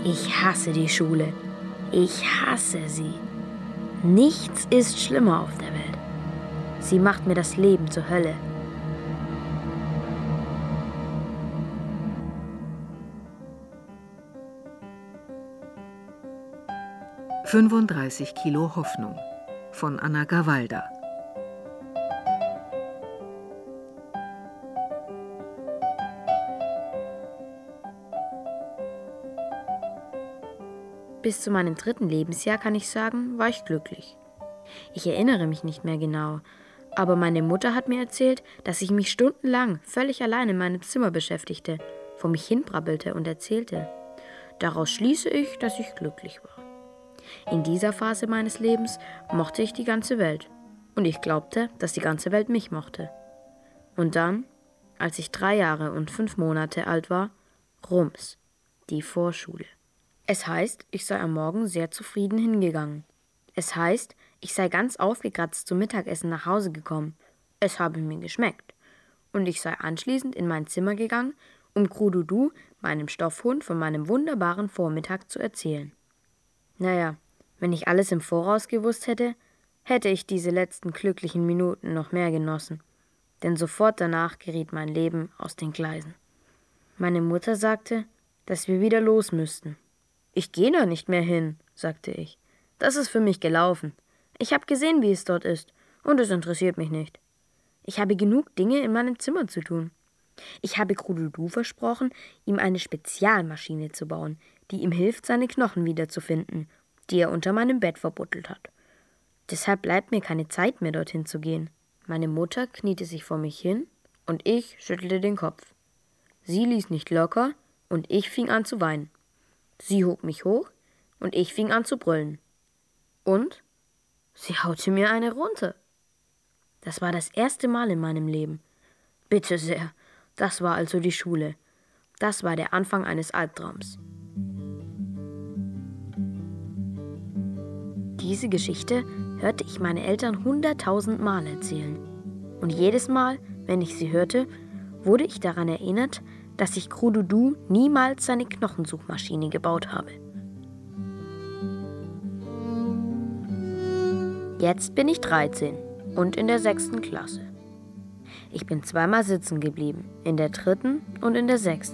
Ich hasse die Schule. Ich hasse sie. Nichts ist schlimmer auf der Welt. Sie macht mir das Leben zur Hölle. »35 Kilo Hoffnung« von Anna Gawalda. Bis zu meinem 3. Lebensjahr, kann ich sagen, war ich glücklich. Ich erinnere mich nicht mehr genau, aber meine Mutter hat mir erzählt, dass ich mich stundenlang völlig allein in meinem Zimmer beschäftigte, vor mich hinbrabbelte und erzählte. Daraus schließe ich, dass ich glücklich war. In dieser Phase meines Lebens mochte ich die ganze Welt und ich glaubte, dass die ganze Welt mich mochte. Und dann, als ich 3 Jahre und 5 Monate alt war, rums, die Vorschule. Es heißt, ich sei am Morgen sehr zufrieden hingegangen. Es heißt, ich sei ganz aufgekratzt zum Mittagessen nach Hause gekommen. Es habe mir geschmeckt. Und ich sei anschließend in mein Zimmer gegangen, um Krududu, meinem Stoffhund, von meinem wunderbaren Vormittag zu erzählen. Naja, wenn ich alles im Voraus gewusst hätte, hätte ich diese letzten glücklichen Minuten noch mehr genossen. Denn sofort danach geriet mein Leben aus den Gleisen. Meine Mutter sagte, dass wir wieder los müssten. »Ich gehe da nicht mehr hin«, sagte ich. »Das ist für mich gelaufen. Ich habe gesehen, wie es dort ist, und es interessiert mich nicht. Ich habe genug Dinge in meinem Zimmer zu tun. Ich habe Krududu versprochen, ihm eine Spezialmaschine zu bauen, die ihm hilft, seine Knochen wiederzufinden, die er unter meinem Bett verbuddelt hat. Deshalb bleibt mir keine Zeit mehr, dorthin zu gehen.« Meine Mutter kniete sich vor mich hin, und ich schüttelte den Kopf. Sie ließ nicht locker, und ich fing an zu weinen. Sie hob mich hoch, und ich fing an zu brüllen. Und sie haute mir eine runter. Das war das erste Mal in meinem Leben. Bitte sehr, das war also die Schule. Das war der Anfang eines Albtraums. Diese Geschichte hörte ich meine Eltern 100.000 Mal erzählen. Und jedes Mal, wenn ich sie hörte, wurde ich daran erinnert, dass ich Krududu niemals seine Knochensuchmaschine gebaut habe. Jetzt bin ich 13 und in der 6. Klasse. Ich bin 2-mal sitzen geblieben, in der 3. und in der 6.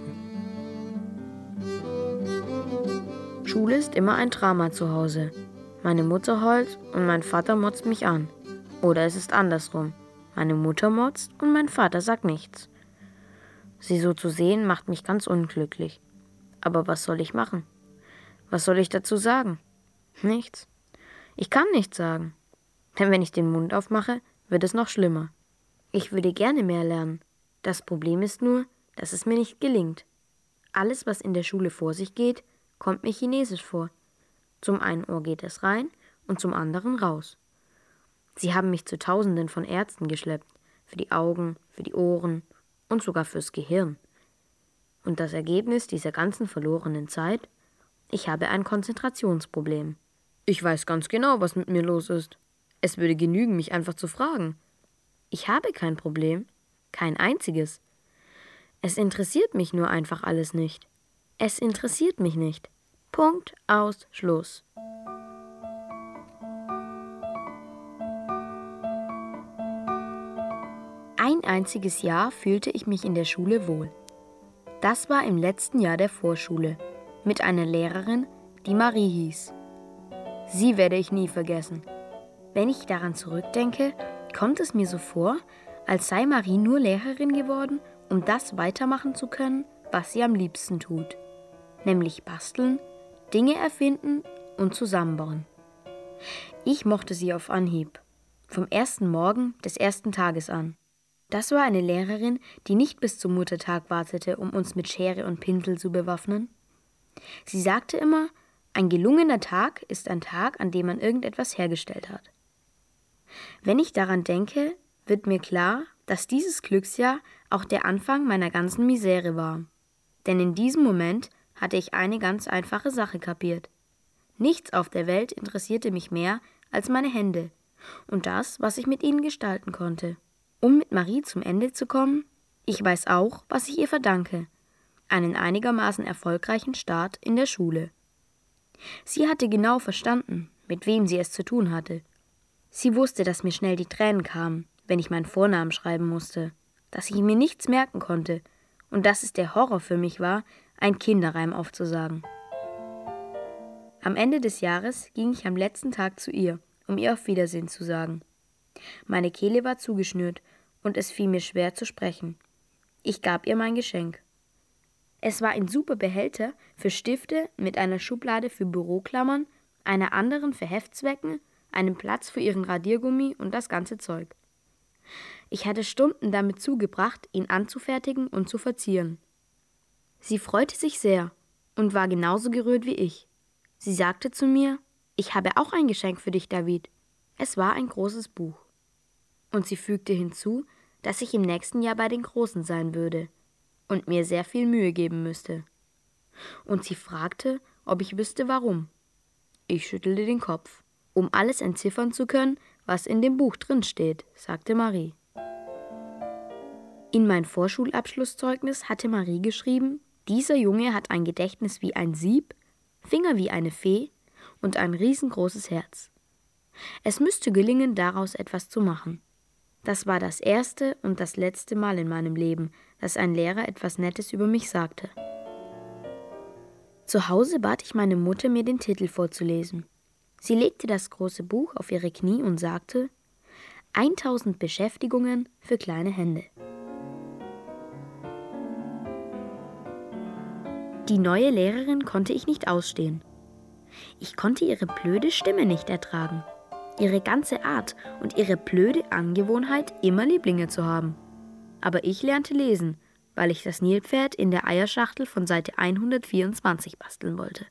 Schule ist immer ein Drama zu Hause. Meine Mutter heult und mein Vater motzt mich an. Oder es ist andersrum. Meine Mutter motzt und mein Vater sagt nichts. Sie so zu sehen, macht mich ganz unglücklich. Aber was soll ich machen? Was soll ich dazu sagen? Nichts. Ich kann nichts sagen. Denn wenn ich den Mund aufmache, wird es noch schlimmer. Ich würde gerne mehr lernen. Das Problem ist nur, dass es mir nicht gelingt. Alles, was in der Schule vor sich geht, kommt mir chinesisch vor. Zum einen Ohr geht es rein und zum anderen raus. Sie haben mich zu Tausenden von Ärzten geschleppt. Für die Augen, für die Ohren und sogar fürs Gehirn. Und das Ergebnis dieser ganzen verlorenen Zeit? Ich habe ein Konzentrationsproblem. Ich weiß ganz genau, was mit mir los ist. Es würde genügen, mich einfach zu fragen. Ich habe kein Problem. Kein einziges. Es interessiert mich nur einfach alles nicht. Es interessiert mich nicht. Punkt, aus, Schluss. Ein einziges Jahr fühlte ich mich in der Schule wohl. Das war im letzten Jahr der Vorschule, mit einer Lehrerin, die Marie hieß. Sie werde ich nie vergessen. Wenn ich daran zurückdenke, kommt es mir so vor, als sei Marie nur Lehrerin geworden, um das weitermachen zu können, was sie am liebsten tut. Nämlich basteln, Dinge erfinden und zusammenbauen. Ich mochte sie auf Anhieb. Vom ersten Morgen des ersten Tages an. Das war eine Lehrerin, die nicht bis zum Muttertag wartete, um uns mit Schere und Pinsel zu bewaffnen. Sie sagte immer, ein gelungener Tag ist ein Tag, an dem man irgendetwas hergestellt hat. Wenn ich daran denke, wird mir klar, dass dieses Glücksjahr auch der Anfang meiner ganzen Misere war. Denn in diesem Moment hatte ich eine ganz einfache Sache kapiert. Nichts auf der Welt interessierte mich mehr als meine Hände und das, was ich mit ihnen gestalten konnte. Um mit Marie zum Ende zu kommen, ich weiß auch, was ich ihr verdanke. Einen einigermaßen erfolgreichen Start in der Schule. Sie hatte genau verstanden, mit wem sie es zu tun hatte. Sie wusste, dass mir schnell die Tränen kamen, wenn ich meinen Vornamen schreiben musste, dass ich mir nichts merken konnte und dass es der Horror für mich war, einen Kinderreim aufzusagen. Am Ende des Jahres ging ich am letzten Tag zu ihr, um ihr auf Wiedersehen zu sagen. Meine Kehle war zugeschnürt und es fiel mir schwer zu sprechen. Ich gab ihr mein Geschenk. Es war ein super Behälter für Stifte mit einer Schublade für Büroklammern, einer anderen für Heftzwecken, einem Platz für ihren Radiergummi und das ganze Zeug. Ich hatte Stunden damit zugebracht, ihn anzufertigen und zu verzieren. Sie freute sich sehr und war genauso gerührt wie ich. Sie sagte zu mir, ich habe auch ein Geschenk für dich, David. Es war ein großes Buch. Und sie fügte hinzu, dass ich im nächsten Jahr bei den Großen sein würde und mir sehr viel Mühe geben müsste. Und sie fragte, ob ich wüsste, warum. Ich schüttelte den Kopf. Um alles entziffern zu können, was in dem Buch drin steht, sagte Marie. In mein Vorschulabschlusszeugnis hatte Marie geschrieben, dieser Junge hat ein Gedächtnis wie ein Sieb, Finger wie eine Fee und ein riesengroßes Herz. Es müsste gelingen, daraus etwas zu machen. Das war das erste und das letzte Mal in meinem Leben, dass ein Lehrer etwas Nettes über mich sagte. Zu Hause bat ich meine Mutter, mir den Titel vorzulesen. Sie legte das große Buch auf ihre Knie und sagte, 1000 Beschäftigungen für kleine Hände. Die neue Lehrerin konnte ich nicht ausstehen. Ich konnte ihre blöde Stimme nicht ertragen, ihre ganze Art und ihre blöde Angewohnheit, immer Lieblinge zu haben. Aber ich lernte lesen, weil ich das Nilpferd in der Eierschachtel von Seite 124 basteln wollte.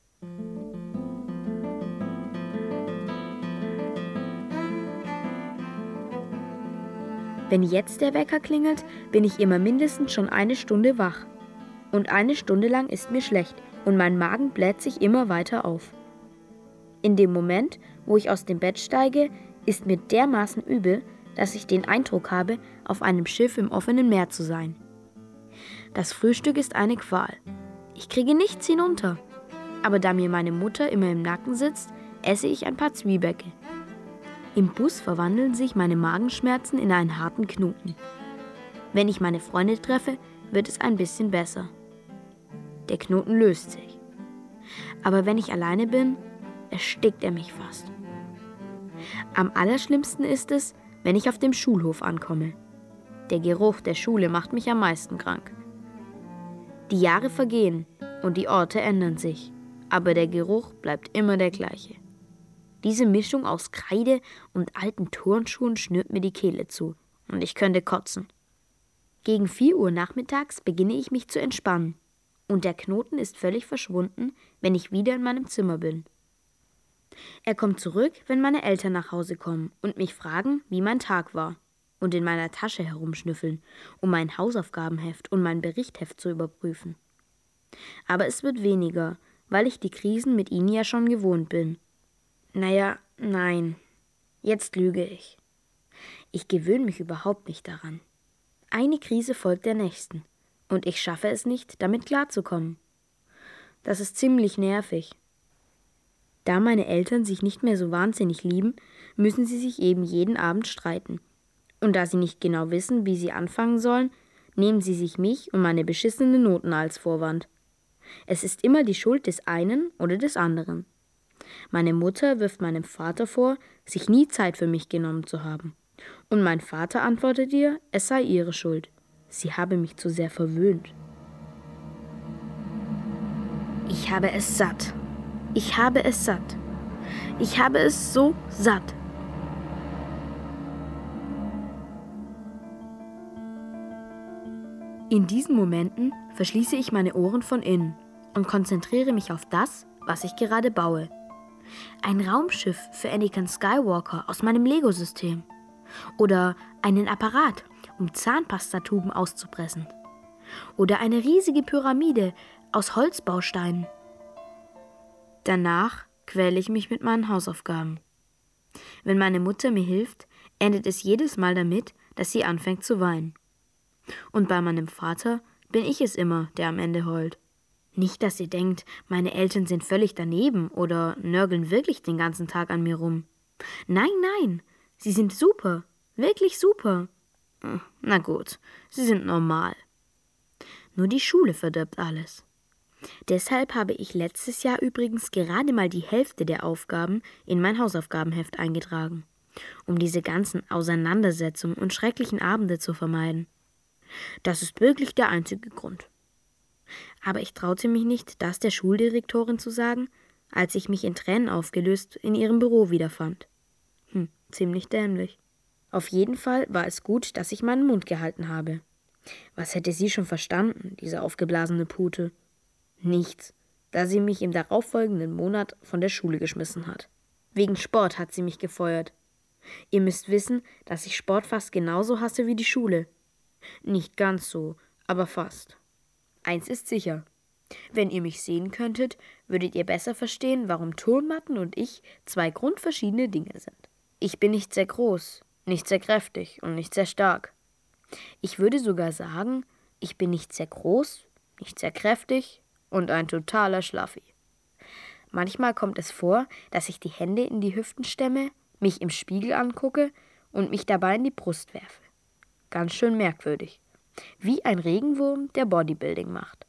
Wenn jetzt der Wecker klingelt, bin ich immer mindestens schon 1 Stunde wach. Und 1 Stunde lang ist mir schlecht und mein Magen bläht sich immer weiter auf. In dem Moment, wo ich aus dem Bett steige, ist mir dermaßen übel, dass ich den Eindruck habe, auf einem Schiff im offenen Meer zu sein. Das Frühstück ist eine Qual. Ich kriege nichts hinunter. Aber da mir meine Mutter immer im Nacken sitzt, esse ich ein paar Zwiebäcke. Im Bus verwandeln sich meine Magenschmerzen in einen harten Knoten. Wenn ich meine Freunde treffe, wird es ein bisschen besser. Der Knoten löst sich. Aber wenn ich alleine bin, erstickt er mich fast. Am allerschlimmsten ist es, wenn ich auf dem Schulhof ankomme. Der Geruch der Schule macht mich am meisten krank. Die Jahre vergehen und die Orte ändern sich, aber der Geruch bleibt immer der gleiche. Diese Mischung aus Kreide und alten Turnschuhen schnürt mir die Kehle zu und ich könnte kotzen. Gegen 4 Uhr nachmittags beginne ich mich zu entspannen und der Knoten ist völlig verschwunden, wenn ich wieder in meinem Zimmer bin. Er kommt zurück, wenn meine Eltern nach Hause kommen und mich fragen, wie mein Tag war und in meiner Tasche herumschnüffeln, um mein Hausaufgabenheft und mein Berichtheft zu überprüfen. Aber es wird weniger, weil ich die Krisen mit ihnen ja schon gewohnt bin. Nein, jetzt lüge ich. Ich gewöhne mich überhaupt nicht daran. Eine Krise folgt der nächsten und ich schaffe es nicht, damit klarzukommen. Das ist ziemlich nervig. Da meine Eltern sich nicht mehr so wahnsinnig lieben, müssen sie sich eben jeden Abend streiten. Und da sie nicht genau wissen, wie sie anfangen sollen, nehmen sie sich mich und meine beschissenen Noten als Vorwand. Es ist immer die Schuld des einen oder des anderen. Meine Mutter wirft meinem Vater vor, sich nie Zeit für mich genommen zu haben. Und mein Vater antwortet ihr, es sei ihre Schuld. Sie habe mich zu sehr verwöhnt. Ich habe es satt. Ich habe es satt. Ich habe es so satt. In diesen Momenten verschließe ich meine Ohren von innen und konzentriere mich auf das, was ich gerade baue. Ein Raumschiff für Anakin Skywalker aus meinem Lego-System. Oder einen Apparat, um Zahnpastatuben auszupressen. Oder eine riesige Pyramide aus Holzbausteinen. Danach quäle ich mich mit meinen Hausaufgaben. Wenn meine Mutter mir hilft, endet es jedes Mal damit, dass sie anfängt zu weinen. Und bei meinem Vater bin ich es immer, der am Ende heult. Nicht, dass ihr denkt, meine Eltern sind völlig daneben oder nörgeln wirklich den ganzen Tag an mir rum. Nein, nein, sie sind super, wirklich super. Na gut, sie sind normal. Nur die Schule verdirbt alles. Deshalb habe ich letztes Jahr übrigens gerade mal die Hälfte der Aufgaben in mein Hausaufgabenheft eingetragen, um diese ganzen Auseinandersetzungen und schrecklichen Abende zu vermeiden. Das ist wirklich der einzige Grund. Aber ich traute mich nicht, das der Schuldirektorin zu sagen, als ich mich in Tränen aufgelöst in ihrem Büro wiederfand. Ziemlich dämlich. Auf jeden Fall war es gut, dass ich meinen Mund gehalten habe. Was hätte sie schon verstanden, diese aufgeblasene Pute? Nichts, da sie mich im darauffolgenden Monat von der Schule geschmissen hat. Wegen Sport hat sie mich gefeuert. Ihr müsst wissen, dass ich Sport fast genauso hasse wie die Schule. Nicht ganz so, aber fast. Eins ist sicher. Wenn ihr mich sehen könntet, würdet ihr besser verstehen, warum Turnmatten und ich zwei grundverschiedene Dinge sind. Ich bin nicht sehr groß, nicht sehr kräftig und nicht sehr stark. Ich würde sogar sagen, ich bin nicht sehr groß, nicht sehr kräftig und ein totaler Schlaffi. Manchmal kommt es vor, dass ich die Hände in die Hüften stemme, mich im Spiegel angucke und mich dabei in die Brust werfe. Ganz schön merkwürdig. Wie ein Regenwurm, der Bodybuilding macht.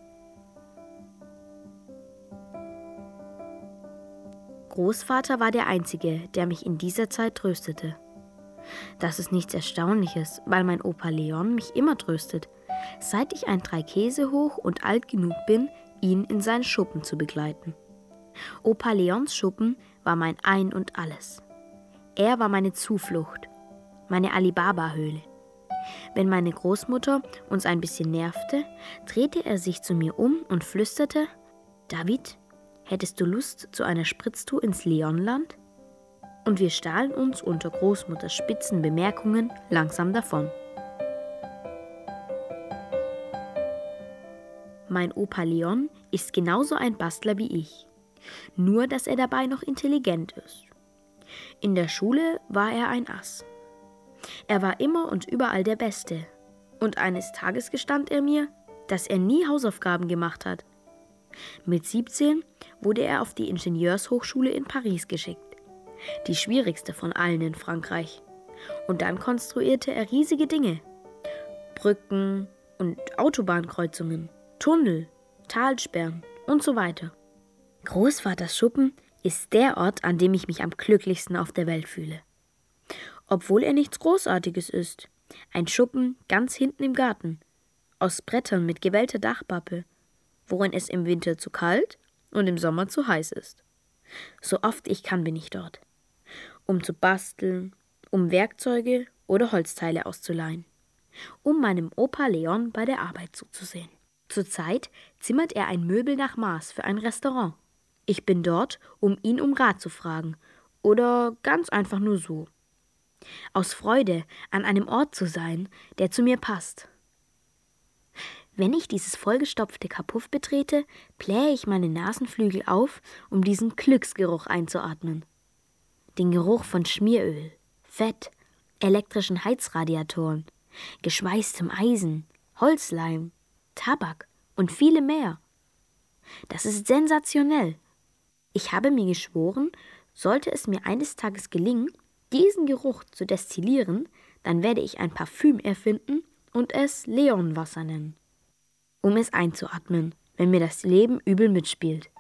Großvater war der Einzige, der mich in dieser Zeit tröstete. Das ist nichts Erstaunliches, weil mein Opa Leon mich immer tröstet, seit ich ein 3 Käse hoch und alt genug bin, ihn in seinen Schuppen zu begleiten. Opa Leons Schuppen war mein Ein und Alles. Er war meine Zuflucht, meine Alibaba-Höhle. Wenn meine Großmutter uns ein bisschen nervte, drehte er sich zu mir um und flüsterte: »David, hättest du Lust zu einer Spritztour ins Leonland?« Und wir stahlen uns unter Großmutters spitzen Bemerkungen langsam davon. Mein Opa Leon ist genauso ein Bastler wie ich, nur dass er dabei noch intelligent ist. In der Schule war er ein Ass. Er war immer und überall der Beste. Und eines Tages gestand er mir, dass er nie Hausaufgaben gemacht hat. Mit 17 wurde er auf die Ingenieurshochschule in Paris geschickt, die schwierigste von allen in Frankreich. Und dann konstruierte er riesige Dinge. Brücken und Autobahnkreuzungen, Tunnel, Talsperren und so weiter. Großvaters Schuppen ist der Ort, an dem ich mich am glücklichsten auf der Welt fühle. Obwohl er nichts Großartiges ist. Ein Schuppen ganz hinten im Garten, aus Brettern mit gewellter Dachpappe, worin es im Winter zu kalt und im Sommer zu heiß ist. So oft ich kann, bin ich dort, um zu basteln, um Werkzeuge oder Holzteile auszuleihen, um meinem Opa Leon bei der Arbeit zuzusehen. Zurzeit zimmert er ein Möbel nach Maß für ein Restaurant. Ich bin dort, um ihn um Rat zu fragen oder ganz einfach nur so. Aus Freude, an einem Ort zu sein, der zu mir passt. Wenn ich dieses vollgestopfte Kapuff betrete, blähe ich meine Nasenflügel auf, um diesen Glücksgeruch einzuatmen. Den Geruch von Schmieröl, Fett, elektrischen Heizradiatoren, geschweißtem Eisen, Holzleim, Tabak und viele mehr. Das ist sensationell. Ich habe mir geschworen, sollte es mir eines Tages gelingen, diesen Geruch zu destillieren, dann werde ich ein Parfüm erfinden und es Leonwasser nennen, um es einzuatmen, wenn mir das Leben übel mitspielt.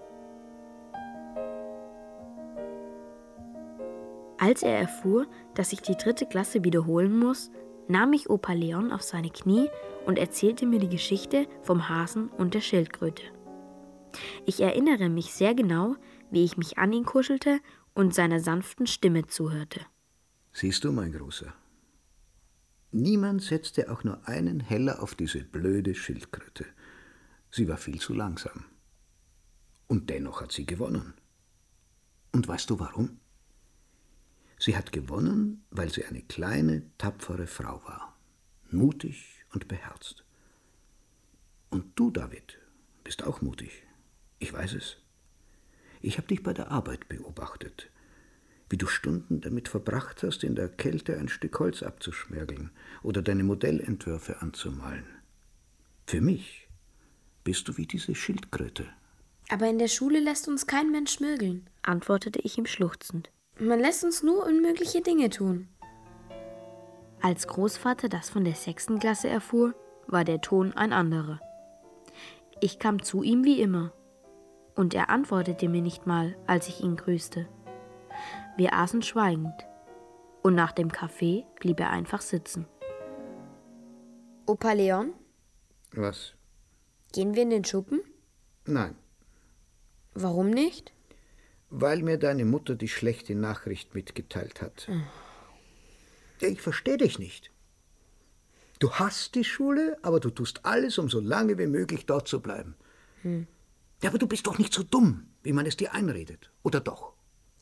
Als er erfuhr, dass ich die 3. Klasse wiederholen muss, nahm mich Opa Leon auf seine Knie und erzählte mir die Geschichte vom Hasen und der Schildkröte. Ich erinnere mich sehr genau, wie ich mich an ihn kuschelte und seiner sanften Stimme zuhörte. Siehst du, mein Großer, niemand setzte auch nur einen Heller auf diese blöde Schildkröte. Sie war viel zu langsam. Und dennoch hat sie gewonnen. Und weißt du warum? Sie hat gewonnen, weil sie eine kleine, tapfere Frau war, mutig und beherzt. Und du, David, bist auch mutig. Ich weiß es. Ich habe dich bei der Arbeit beobachtet, wie du Stunden damit verbracht hast, in der Kälte ein Stück Holz abzuschmergeln oder deine Modellentwürfe anzumalen. Für mich bist du wie diese Schildkröte. Aber in der Schule lässt uns kein Mensch mögeln, antwortete ich ihm schluchzend. Man lässt uns nur unmögliche Dinge tun. Als Großvater das von der 6. Klasse erfuhr, war der Ton ein anderer. Ich kam zu ihm wie immer. Und er antwortete mir nicht mal, als ich ihn grüßte. Wir aßen schweigend. Und nach dem Kaffee blieb er einfach sitzen. Opa Leon? Was? Gehen wir in den Schuppen? Nein. Warum nicht? Weil mir deine Mutter die schlechte Nachricht mitgeteilt hat. Ich verstehe dich nicht. Du hasst die Schule, aber du tust alles, um so lange wie möglich dort zu bleiben. Ja, aber du bist doch nicht so dumm, wie man es dir einredet. Oder doch?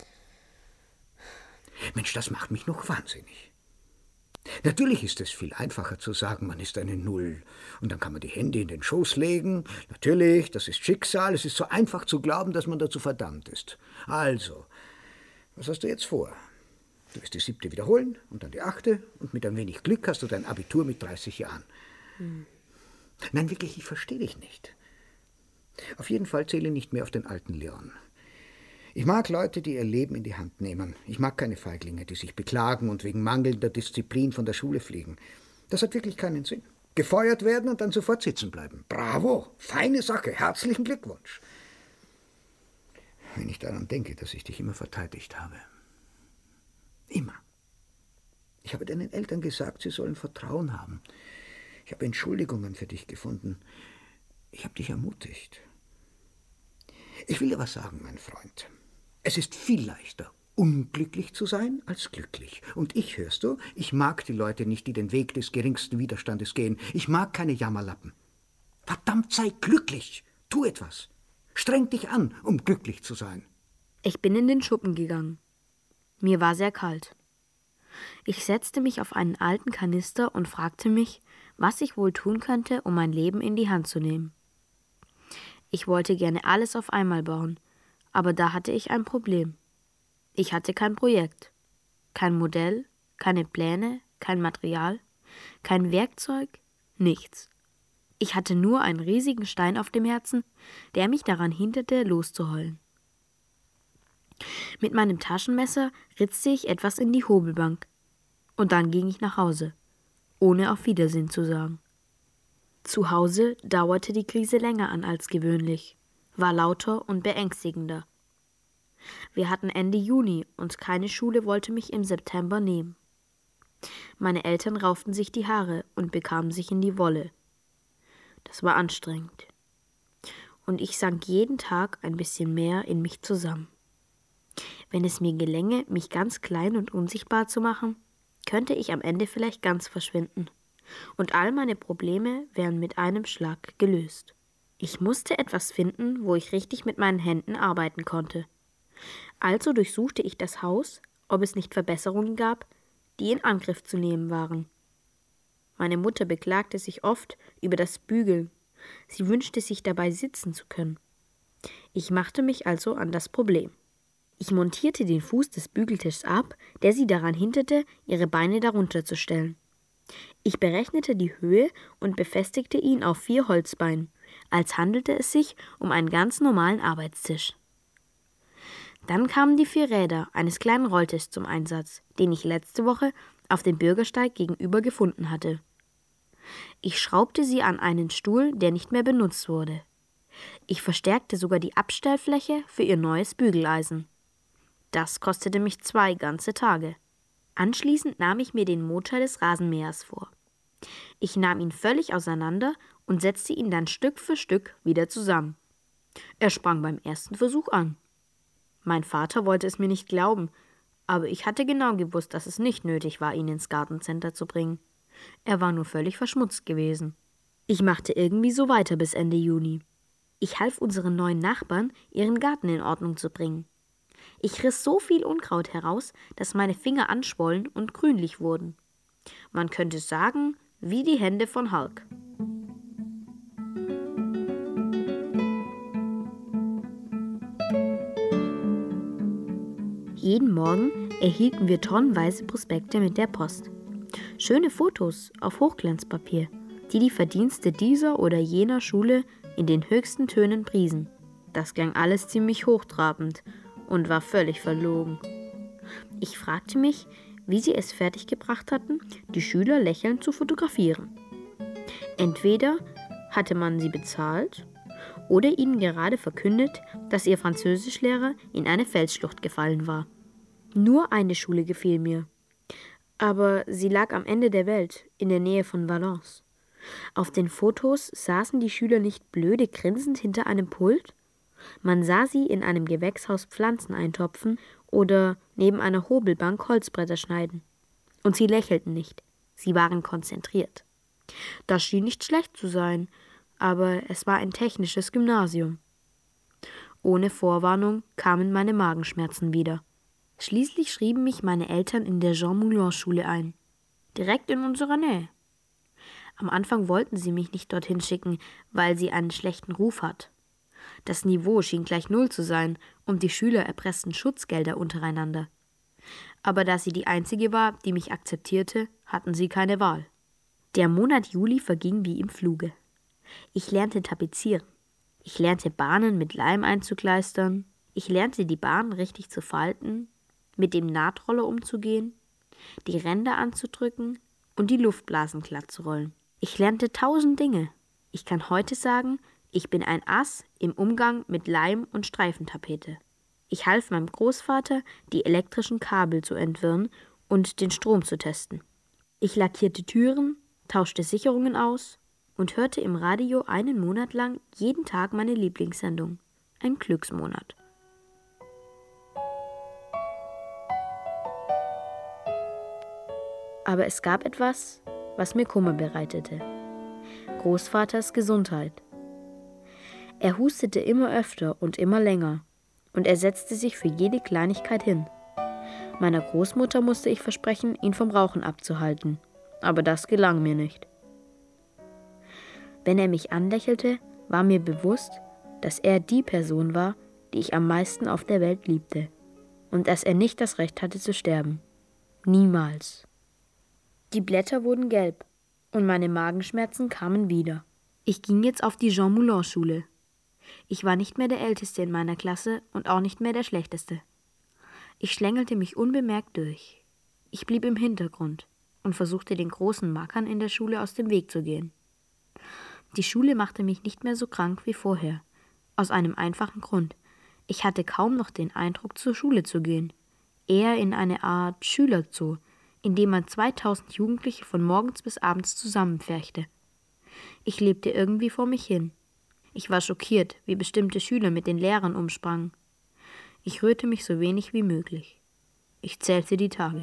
Mensch, das macht mich noch wahnsinnig. Natürlich ist es viel einfacher zu sagen, man ist eine Null. Und dann kann man die Hände in den Schoß legen. Natürlich, das ist Schicksal. Es ist so einfach zu glauben, dass man dazu verdammt ist. Also, was hast du jetzt vor? Du wirst die 7. wiederholen und dann die 8. und mit ein wenig Glück hast du dein Abitur mit 30 Jahren. Nein, wirklich, ich verstehe dich nicht. Auf jeden Fall zähle nicht mehr auf den alten Leon. Ich mag Leute, die ihr Leben in die Hand nehmen. Ich mag keine Feiglinge, die sich beklagen und wegen mangelnder Disziplin von der Schule fliegen. Das hat wirklich keinen Sinn. Gefeuert werden und dann sofort sitzen bleiben. Bravo, feine Sache, herzlichen Glückwunsch. Wenn ich daran denke, dass ich dich immer verteidigt habe. Immer. Ich habe deinen Eltern gesagt, sie sollen Vertrauen haben. Ich habe Entschuldigungen für dich gefunden. Ich habe dich ermutigt. Ich will dir was sagen, mein Freund. Es ist viel leichter, unglücklich zu sein, als glücklich. Und ich, hörst du, ich mag die Leute nicht, die den Weg des geringsten Widerstandes gehen. Ich mag keine Jammerlappen. Verdammt, sei glücklich. Tu etwas. Streng dich an, um glücklich zu sein. Ich bin in den Schuppen gegangen. Mir war sehr kalt. Ich setzte mich auf einen alten Kanister und fragte mich, was ich wohl tun könnte, um mein Leben in die Hand zu nehmen. Ich wollte gerne alles auf einmal bauen, aber da hatte ich ein Problem. Ich hatte kein Projekt, kein Modell, keine Pläne, kein Material, kein Werkzeug, nichts. Ich hatte nur einen riesigen Stein auf dem Herzen, der mich daran hinderte, loszuheulen. Mit meinem Taschenmesser ritzte ich etwas in die Hobelbank und dann ging ich nach Hause, ohne auf Wiedersehen zu sagen. Zu Hause dauerte die Krise länger an als gewöhnlich, war lauter und beängstigender. Wir hatten Ende Juni und keine Schule wollte mich im September nehmen. Meine Eltern rauften sich die Haare und bekamen sich in die Wolle. Das war anstrengend. Und ich sank jeden Tag ein bisschen mehr in mich zusammen. Wenn es mir gelänge, mich ganz klein und unsichtbar zu machen, könnte ich am Ende vielleicht ganz verschwinden. Und all meine Probleme wären mit einem Schlag gelöst. Ich musste etwas finden, wo ich richtig mit meinen Händen arbeiten konnte. Also durchsuchte ich das Haus, ob es nicht Verbesserungen gab, die in Angriff zu nehmen waren. Meine Mutter beklagte sich oft über das Bügeln. Sie wünschte sich dabei sitzen zu können. Ich machte mich also an das Problem. Ich montierte den Fuß des Bügeltischs ab, der sie daran hinderte, ihre Beine darunter zu stellen. Ich berechnete die Höhe und befestigte ihn auf 4 Holzbeinen, als handelte es sich um einen ganz normalen Arbeitstisch. Dann kamen die 4 Räder eines kleinen Rolltischs zum Einsatz, den ich letzte Woche auf dem Bürgersteig gegenüber gefunden hatte. Ich schraubte sie an einen Stuhl, der nicht mehr benutzt wurde. Ich verstärkte sogar die Abstellfläche für ihr neues Bügeleisen. Das kostete mich 2 ganze Tage. Anschließend nahm ich mir den Motor des Rasenmähers vor. Ich nahm ihn völlig auseinander und setzte ihn dann Stück für Stück wieder zusammen. Er sprang beim ersten Versuch an. Mein Vater wollte es mir nicht glauben, aber ich hatte genau gewusst, dass es nicht nötig war, ihn ins Gartencenter zu bringen. Er war nur völlig verschmutzt gewesen. Ich machte irgendwie so weiter bis Ende Juni. Ich half unseren neuen Nachbarn, ihren Garten in Ordnung zu bringen. Ich riss so viel Unkraut heraus, dass meine Finger anschwollen und grünlich wurden. Man könnte sagen, wie die Hände von Hulk. Jeden Morgen erhielten wir tonnenweise Prospekte mit der Post. Schöne Fotos auf Hochglanzpapier, die die Verdienste dieser oder jener Schule in den höchsten Tönen priesen. Das klang alles ziemlich hochtrabend und war völlig verlogen. Ich fragte mich, wie sie es fertiggebracht hatten, die Schüler lächelnd zu fotografieren. Entweder hatte man sie bezahlt oder ihnen gerade verkündet, dass ihr Französischlehrer in eine Felsschlucht gefallen war. Nur eine Schule gefiel mir. Aber sie lag am Ende der Welt, in der Nähe von Valence. Auf den Fotos saßen die Schüler nicht blöde grinsend hinter einem Pult? Man sah sie in einem Gewächshaus Pflanzen eintopfen oder neben einer Hobelbank Holzbretter schneiden. Und sie lächelten nicht, sie waren konzentriert. Das schien nicht schlecht zu sein, aber es war ein technisches Gymnasium. Ohne Vorwarnung kamen meine Magenschmerzen wieder. Schließlich schrieben mich meine Eltern in der Jean-Moulin-Schule ein, direkt in unserer Nähe. Am Anfang wollten sie mich nicht dorthin schicken, weil sie einen schlechten Ruf hat. Das Niveau schien gleich 0 zu sein und die Schüler erpressten Schutzgelder untereinander. Aber da sie die Einzige war, die mich akzeptierte, hatten sie keine Wahl. Der Monat Juli verging wie im Fluge. Ich lernte tapezieren. Ich lernte Bahnen mit Leim einzukleistern. Ich lernte die Bahn richtig zu falten, mit dem Nahtroller umzugehen, die Ränder anzudrücken und die Luftblasen glatt zu rollen. Ich lernte 1000 Dinge. Ich kann heute sagen, ich bin ein Ass im Umgang mit Leim und Streifentapete. Ich half meinem Großvater, die elektrischen Kabel zu entwirren und den Strom zu testen. Ich lackierte Türen, tauschte Sicherungen aus und hörte im Radio einen Monat lang jeden Tag meine Lieblingssendung. Ein Glücksmonat. Aber es gab etwas, was mir Kummer bereitete. Großvaters Gesundheit. Er hustete immer öfter und immer länger, und er setzte sich für jede Kleinigkeit hin. Meiner Großmutter musste ich versprechen, ihn vom Rauchen abzuhalten, aber das gelang mir nicht. Wenn er mich anlächelte, war mir bewusst, dass er die Person war, die ich am meisten auf der Welt liebte, und dass er nicht das Recht hatte zu sterben. Niemals. Die Blätter wurden gelb und meine Magenschmerzen kamen wieder. Ich ging jetzt auf die Jean-Moulin-Schule. Ich war nicht mehr der Älteste in meiner Klasse und auch nicht mehr der Schlechteste. Ich schlängelte mich unbemerkt durch. Ich blieb im Hintergrund und versuchte den großen Mackern in der Schule aus dem Weg zu gehen. Die Schule machte mich nicht mehr so krank wie vorher. Aus einem einfachen Grund. Ich hatte kaum noch den Eindruck, zur Schule zu gehen. Eher in eine Art Schülerzoo, in dem man 2000 Jugendliche von morgens bis abends zusammenpferchte. Ich lebte irgendwie vor mich hin. Ich war schockiert, wie bestimmte Schüler mit den Lehrern umsprangen. Ich rührte mich so wenig wie möglich. Ich zählte die Tage.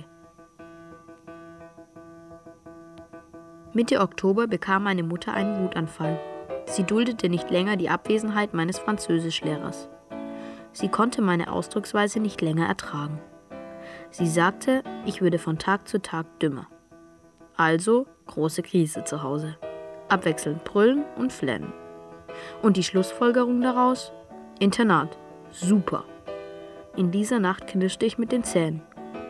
Mitte Oktober bekam meine Mutter einen Wutanfall. Sie duldete nicht länger die Abwesenheit meines Französischlehrers. Sie konnte meine Ausdrucksweise nicht länger ertragen. Sie sagte, ich würde von Tag zu Tag dümmer. Also große Krise zu Hause. Abwechselnd brüllen und flennen. Und die Schlussfolgerung daraus? Internat. Super. In dieser Nacht knirschte ich mit den Zähnen.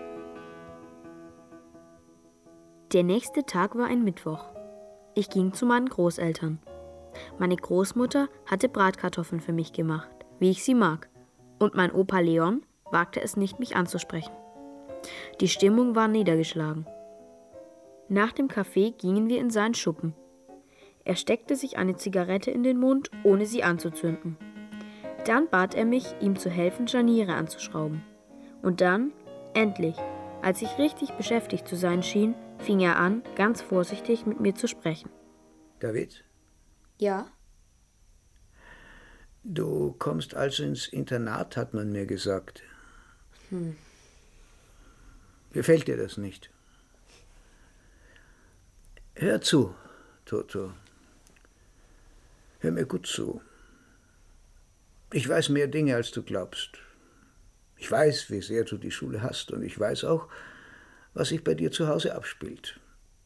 Der nächste Tag war ein Mittwoch. Ich ging zu meinen Großeltern. Meine Großmutter hatte Bratkartoffeln für mich gemacht, wie ich sie mag. Und mein Opa Leon wagte es nicht, mich anzusprechen. Die Stimmung war niedergeschlagen. Nach dem Kaffee gingen wir in seinen Schuppen. Er steckte sich eine Zigarette in den Mund, ohne sie anzuzünden. Dann bat er mich, ihm zu helfen, Scharniere anzuschrauben. Und dann, endlich, als ich richtig beschäftigt zu sein schien, fing er an, ganz vorsichtig mit mir zu sprechen. David? Ja? Du kommst also ins Internat, hat man mir gesagt. Gefällt dir das nicht? Hör zu, Toto. Hör mir gut zu. Ich weiß mehr Dinge, als du glaubst. Ich weiß, wie sehr du die Schule hast, und ich weiß auch, was sich bei dir zu Hause abspielt.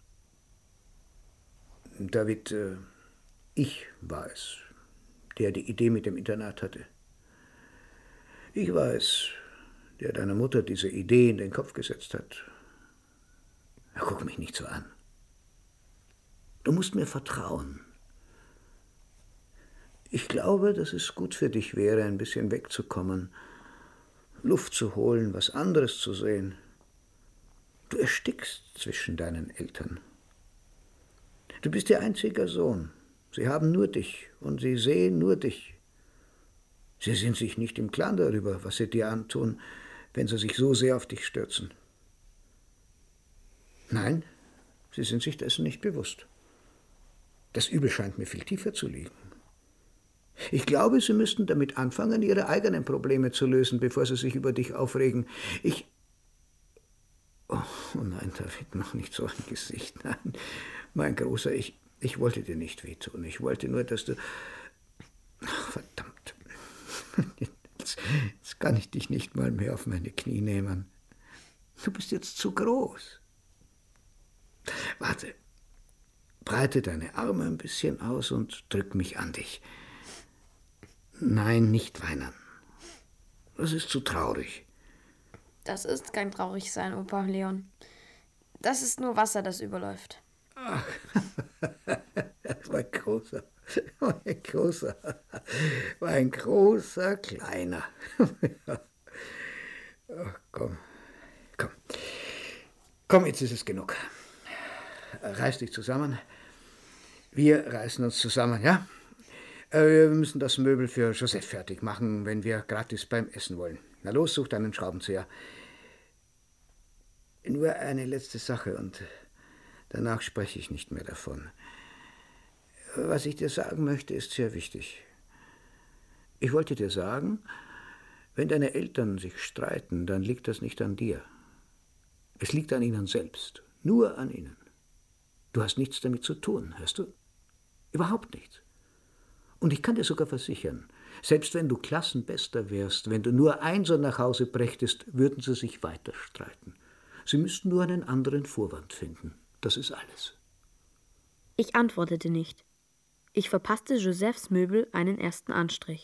David, ich war es, der die Idee mit dem Internat hatte. Ich war es, der deiner Mutter diese Idee in den Kopf gesetzt hat. Na, guck mich nicht so an. Du musst mir vertrauen. Ich glaube, dass es gut für dich wäre, ein bisschen wegzukommen, Luft zu holen, was anderes zu sehen. Du erstickst zwischen deinen Eltern. Du bist ihr einziger Sohn. Sie haben nur dich und sie sehen nur dich. Sie sind sich nicht im Klaren darüber, was sie dir antun, wenn sie sich so sehr auf dich stürzen. Nein, sie sind sich dessen nicht bewusst. Das Übel scheint mir viel tiefer zu liegen. Ich glaube, sie müssten damit anfangen, ihre eigenen Probleme zu lösen, bevor sie sich über dich aufregen. Oh nein, David, mach nicht so ein Gesicht. Nein, mein Großer, ich wollte dir nicht wehtun. Ich wollte nur, dass du... Ach, verdammt. Jetzt kann ich dich nicht mal mehr auf meine Knie nehmen. Du bist jetzt zu groß. Warte. Breite deine Arme ein bisschen aus und drück mich an dich. Nein, nicht weinen. Das ist zu traurig. Das ist kein Traurigsein, Opa Leon. Das ist nur Wasser, das überläuft. Ach, mein großer Kleiner. Ach, komm, jetzt ist es genug. Reiß dich zusammen. Wir reißen uns zusammen, ja? Wir müssen das Möbel für Joseph fertig machen, wenn wir gratis beim Essen wollen. Na los, such deinen Schraubenzieher. Nur eine letzte Sache und danach spreche ich nicht mehr davon. Was ich dir sagen möchte, ist sehr wichtig. Ich wollte dir sagen, wenn deine Eltern sich streiten, dann liegt das nicht an dir. Es liegt an ihnen selbst, nur an ihnen. Du hast nichts damit zu tun, hörst du? Überhaupt nichts. Und ich kann dir sogar versichern, selbst wenn du Klassenbester wärst, wenn du nur Einser nach Hause brächtest, würden sie sich weiter streiten. Sie müssten nur einen anderen Vorwand finden. Das ist alles. Ich antwortete nicht. Ich verpasste Josephs Möbel einen ersten Anstrich.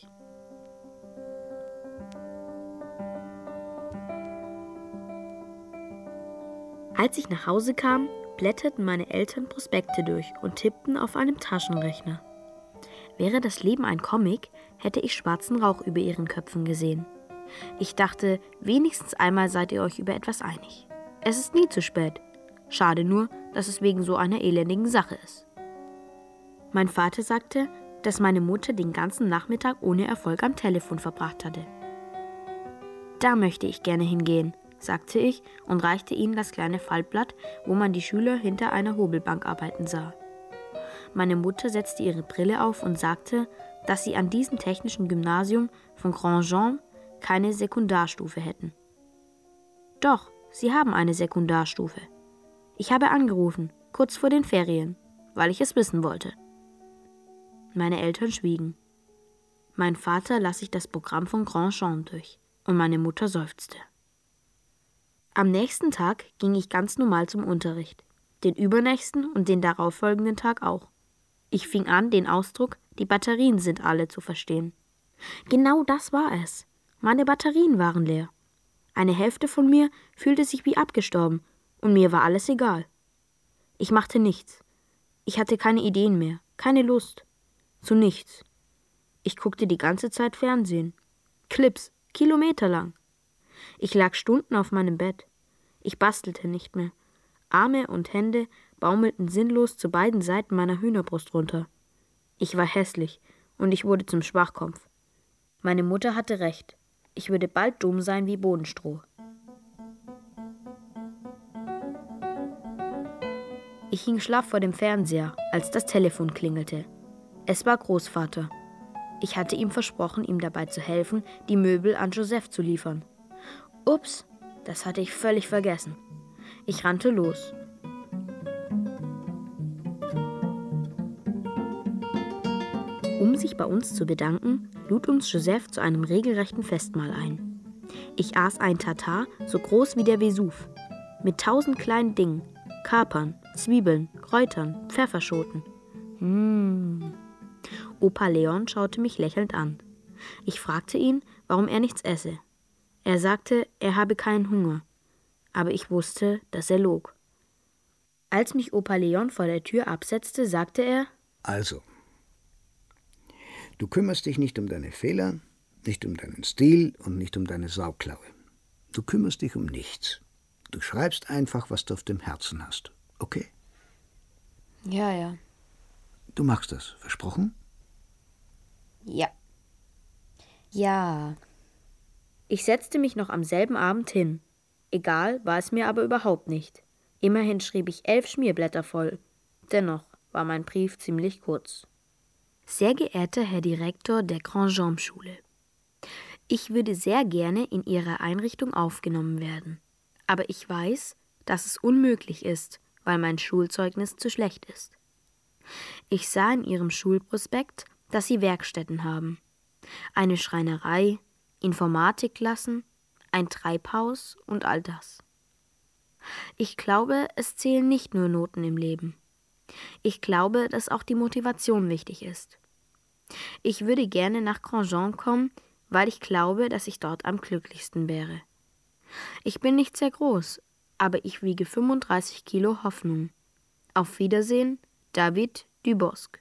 Als ich nach Hause kam, blätterten meine Eltern Prospekte durch und tippten auf einem Taschenrechner. Wäre das Leben ein Comic, hätte ich schwarzen Rauch über ihren Köpfen gesehen. Ich dachte, wenigstens einmal seid ihr euch über etwas einig. Es ist nie zu spät. Schade nur, dass es wegen so einer elendigen Sache ist. Mein Vater sagte, dass meine Mutter den ganzen Nachmittag ohne Erfolg am Telefon verbracht hatte. Da möchte ich gerne hingehen, sagte ich und reichte ihnen das kleine Faltblatt, wo man die Schüler hinter einer Hobelbank arbeiten sah. Meine Mutter setzte ihre Brille auf und sagte, dass sie an diesem technischen Gymnasium von Grandjean keine Sekundarstufe hätten. Doch, sie haben eine Sekundarstufe. Ich habe angerufen, kurz vor den Ferien, weil ich es wissen wollte. Meine Eltern schwiegen. Mein Vater las sich das Programm von Grandjean durch und meine Mutter seufzte. Am nächsten Tag ging ich ganz normal zum Unterricht, den übernächsten und den darauffolgenden Tag auch. Ich fing an, den Ausdruck „die Batterien sind alle" zu verstehen. Genau das war es. Meine Batterien waren leer. Eine Hälfte von mir fühlte sich wie abgestorben und mir war alles egal. Ich machte nichts. Ich hatte keine Ideen mehr, keine Lust. Zu nichts. Ich guckte die ganze Zeit Fernsehen. Clips, kilometerlang. Ich lag Stunden auf meinem Bett. Ich bastelte nicht mehr. Arme und Hände baumelten sinnlos zu beiden Seiten meiner Hühnerbrust runter. Ich war hässlich und ich wurde zum Schwachkopf. Meine Mutter hatte recht. Ich würde bald dumm sein wie Bodenstroh. Ich hing schlaff vor dem Fernseher, als das Telefon klingelte. Es war Großvater. Ich hatte ihm versprochen, ihm dabei zu helfen, die Möbel an Joseph zu liefern. Ups, das hatte ich völlig vergessen. Ich rannte los. Um sich bei uns zu bedanken, lud uns Joseph zu einem regelrechten Festmahl ein. Ich aß ein Tatar, so groß wie der Vesuv, mit 1000 kleinen Dingen, Kapern, Zwiebeln, Kräutern, Pfefferschoten. Opa Leon schaute mich lächelnd an. Ich fragte ihn, warum er nichts esse. Er sagte, er habe keinen Hunger. Aber ich wusste, dass er log. Als mich Opa Leon vor der Tür absetzte, sagte er: Also, Du kümmerst dich nicht um deine Fehler, nicht um deinen Stil und nicht um deine Sauklaue. Du kümmerst dich um nichts. Du schreibst einfach, was du auf dem Herzen hast. Okay? Ja, ja. Du machst das, versprochen? Ja. Ja. Ich setzte mich noch am selben Abend hin. Egal war es mir aber überhaupt nicht. Immerhin schrieb ich 11 Schmierblätter voll. Dennoch war mein Brief ziemlich kurz. Sehr geehrter Herr Direktor der Grandjambe-Schule, ich würde sehr gerne in Ihre Einrichtung aufgenommen werden. Aber ich weiß, dass es unmöglich ist, weil mein Schulzeugnis zu schlecht ist. Ich sah in Ihrem Schulprospekt, dass Sie Werkstätten haben. Eine Schreinerei, Informatikklassen, ein Treibhaus und all das. Ich glaube, es zählen nicht nur Noten im Leben. Ich glaube, dass auch die Motivation wichtig ist. Ich würde gerne nach Grandjean kommen, weil ich glaube, dass ich dort am glücklichsten wäre. Ich bin nicht sehr groß, aber ich wiege 35 Kilo Hoffnung. Auf Wiedersehen, David Dubosc.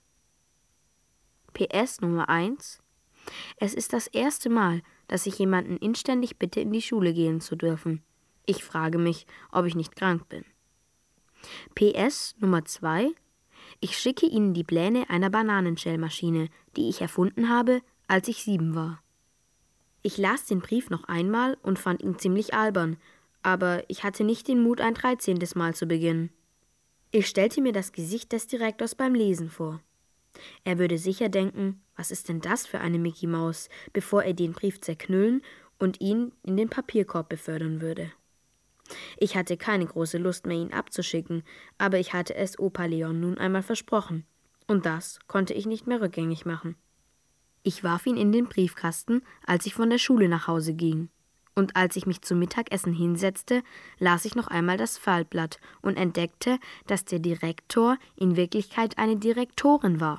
PS Nummer 1. Es ist das erste Mal, dass ich jemanden inständig bitte, in die Schule gehen zu dürfen. Ich frage mich, ob ich nicht krank bin. PS Nummer 2. Ich schicke Ihnen die Pläne einer Bananenschellmaschine, die ich erfunden habe, als ich 7 war. Ich las den Brief noch einmal und fand ihn ziemlich albern, aber ich hatte nicht den Mut, ein 13. Mal zu beginnen. Ich stellte mir das Gesicht des Direktors beim Lesen vor. Er würde sicher denken, was ist denn das für eine Mickey Maus, bevor er den Brief zerknüllen und ihn in den Papierkorb befördern würde. Ich hatte keine große Lust mehr, ihn abzuschicken, aber ich hatte es Opa Leon nun einmal versprochen, und das konnte ich nicht mehr rückgängig machen. Ich warf ihn in den Briefkasten, als ich von der Schule nach Hause ging. Und als ich mich zum Mittagessen hinsetzte, las ich noch einmal das Faltblatt und entdeckte, dass der Direktor in Wirklichkeit eine Direktorin war.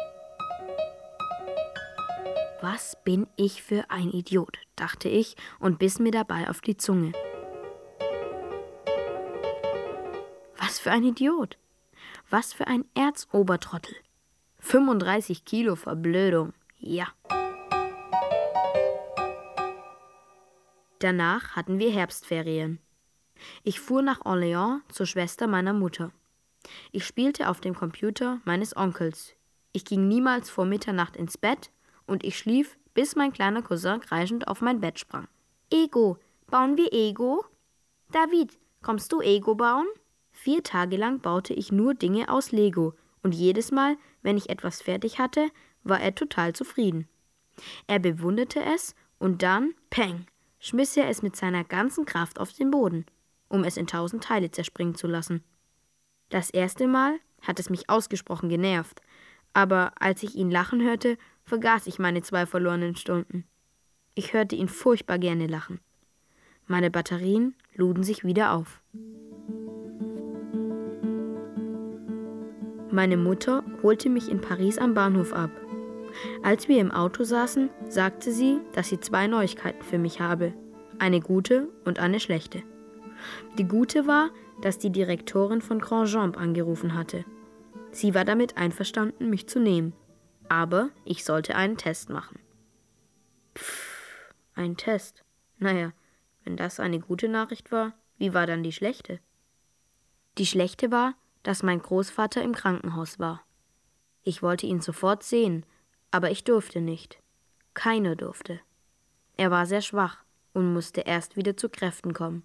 Was bin ich für ein Idiot, dachte ich und biss mir dabei auf die Zunge. Was für ein Idiot! Was für ein Erzobertrottel! 35 Kilo Verblödung, ja. Danach hatten wir Herbstferien. Ich fuhr nach Orléans zur Schwester meiner Mutter. Ich spielte auf dem Computer meines Onkels. Ich ging niemals vor Mitternacht ins Bett und ich schlief, bis mein kleiner Cousin kreischend auf mein Bett sprang. Ego, bauen wir Ego? David, kommst du Ego bauen? 4 Tage lang baute ich nur Dinge aus Lego und jedes Mal, wenn ich etwas fertig hatte, war er total zufrieden. Er bewunderte es und dann, peng, schmiss er es mit seiner ganzen Kraft auf den Boden, um es in 1000 Teile zerspringen zu lassen. Das erste Mal hat es mich ausgesprochen genervt, aber als ich ihn lachen hörte, vergaß ich meine 2 verlorenen Stunden. Ich hörte ihn furchtbar gerne lachen. Meine Batterien luden sich wieder auf. Meine Mutter holte mich in Paris am Bahnhof ab. Als wir im Auto saßen, sagte sie, dass sie 2 Neuigkeiten für mich habe. Eine gute und eine schlechte. Die gute war, dass die Direktorin von Grandjambe angerufen hatte. Sie war damit einverstanden, mich zu nehmen. Aber ich sollte einen Test machen. Ein Test? Naja, wenn das eine gute Nachricht war, wie war dann die schlechte? Die schlechte war, dass mein Großvater im Krankenhaus war. Ich wollte ihn sofort sehen, aber ich durfte nicht. Keiner durfte. Er war sehr schwach und musste erst wieder zu Kräften kommen.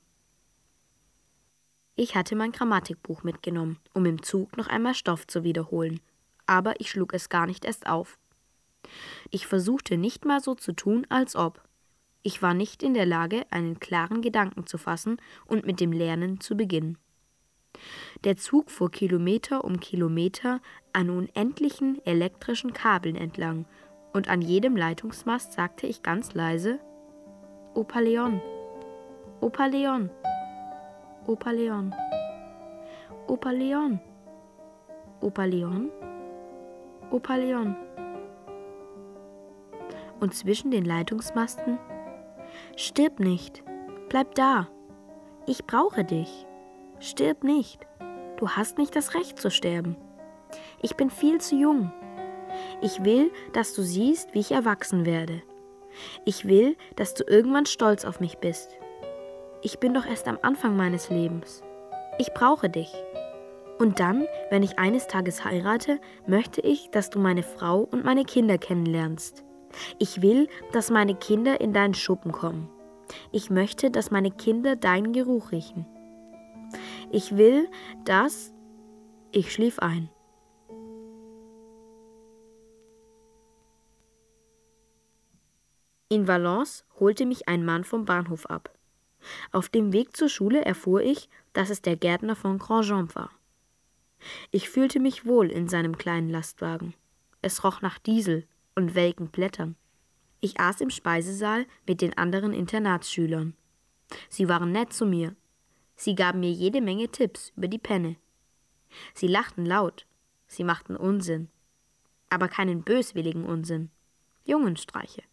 Ich hatte mein Grammatikbuch mitgenommen, um im Zug noch einmal Stoff zu wiederholen, aber ich schlug es gar nicht erst auf. Ich versuchte nicht mal so zu tun, als ob. Ich war nicht in der Lage, einen klaren Gedanken zu fassen und mit dem Lernen zu beginnen. Der Zug fuhr Kilometer um Kilometer an unendlichen elektrischen Kabeln entlang und an jedem Leitungsmast sagte ich ganz leise: Opa Leon, Opa Leon, Opa Leon, Opa Leon, Opa Leon, Opa Leon. Und zwischen den Leitungsmasten: Stirb nicht, bleib da, ich brauche dich. Stirb nicht. Du hast nicht das Recht zu sterben. Ich bin viel zu jung. Ich will, dass du siehst, wie ich erwachsen werde. Ich will, dass du irgendwann stolz auf mich bist. Ich bin doch erst am Anfang meines Lebens. Ich brauche dich. Und dann, wenn ich eines Tages heirate, möchte ich, dass du meine Frau und meine Kinder kennenlernst. Ich will, dass meine Kinder in deinen Schuppen kommen. Ich möchte, dass meine Kinder deinen Geruch riechen. Ich will, dass... Ich schlief ein. In Valence holte mich ein Mann vom Bahnhof ab. Auf dem Weg zur Schule erfuhr ich, dass es der Gärtner von Grandchamp war. Ich fühlte mich wohl in seinem kleinen Lastwagen. Es roch nach Diesel und welken Blättern. Ich aß im Speisesaal mit den anderen Internatsschülern. Sie waren nett zu mir. Sie gaben mir jede Menge Tipps über die Penne. Sie lachten laut. Sie machten Unsinn. Aber keinen böswilligen Unsinn. Jungenstreiche.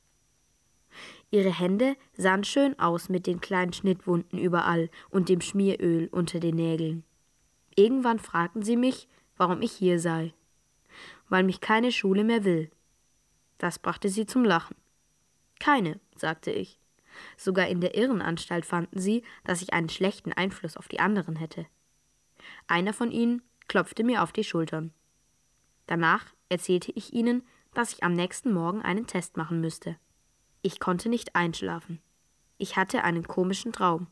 Ihre Hände sahen schön aus mit den kleinen Schnittwunden überall und dem Schmieröl unter den Nägeln. Irgendwann fragten sie mich, warum ich hier sei. Weil mich keine Schule mehr will. Das brachte sie zum Lachen. Keine, sagte ich. Sogar in der Irrenanstalt fanden sie, dass ich einen schlechten Einfluss auf die anderen hätte. Einer von ihnen klopfte mir auf die Schultern. Danach erzählte ich ihnen, dass ich am nächsten Morgen einen Test machen müsste. Ich konnte nicht einschlafen. Ich hatte einen komischen Traum.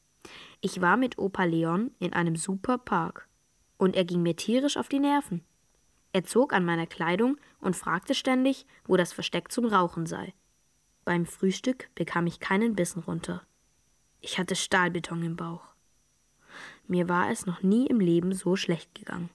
Ich war mit Opa Leon in einem super Park und er ging mir tierisch auf die Nerven. Er zog an meiner Kleidung und fragte ständig, wo das Versteck zum Rauchen sei. Beim Frühstück bekam ich keinen Bissen runter. Ich hatte Stahlbeton im Bauch. Mir war es noch nie im Leben so schlecht gegangen.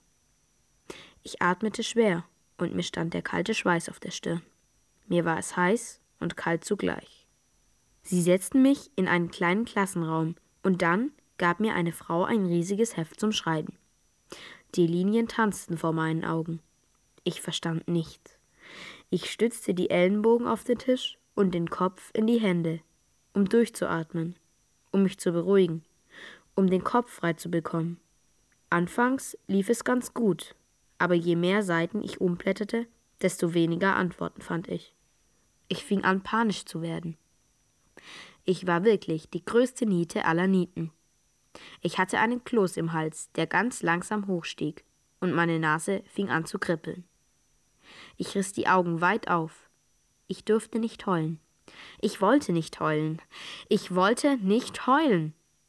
Ich atmete schwer und mir stand der kalte Schweiß auf der Stirn. Mir war es heiß und kalt zugleich. Sie setzten mich in einen kleinen Klassenraum und dann gab mir eine Frau ein riesiges Heft zum Schreiben. Die Linien tanzten vor meinen Augen. Ich verstand nichts. Ich stützte die Ellenbogen auf den Tisch und den Kopf in die Hände, um durchzuatmen, um mich zu beruhigen, um den Kopf frei zu bekommen. Anfangs lief es ganz gut, aber je mehr Seiten ich umblätterte, desto weniger Antworten fand ich. Ich fing an, panisch zu werden. Ich war wirklich die größte Niete aller Nieten. Ich hatte einen Kloß im Hals, der ganz langsam hochstieg, und meine Nase fing an zu kribbeln. Ich riss die Augen weit auf. Ich durfte nicht heulen. Ich wollte nicht heulen. Ich wollte nicht heulen.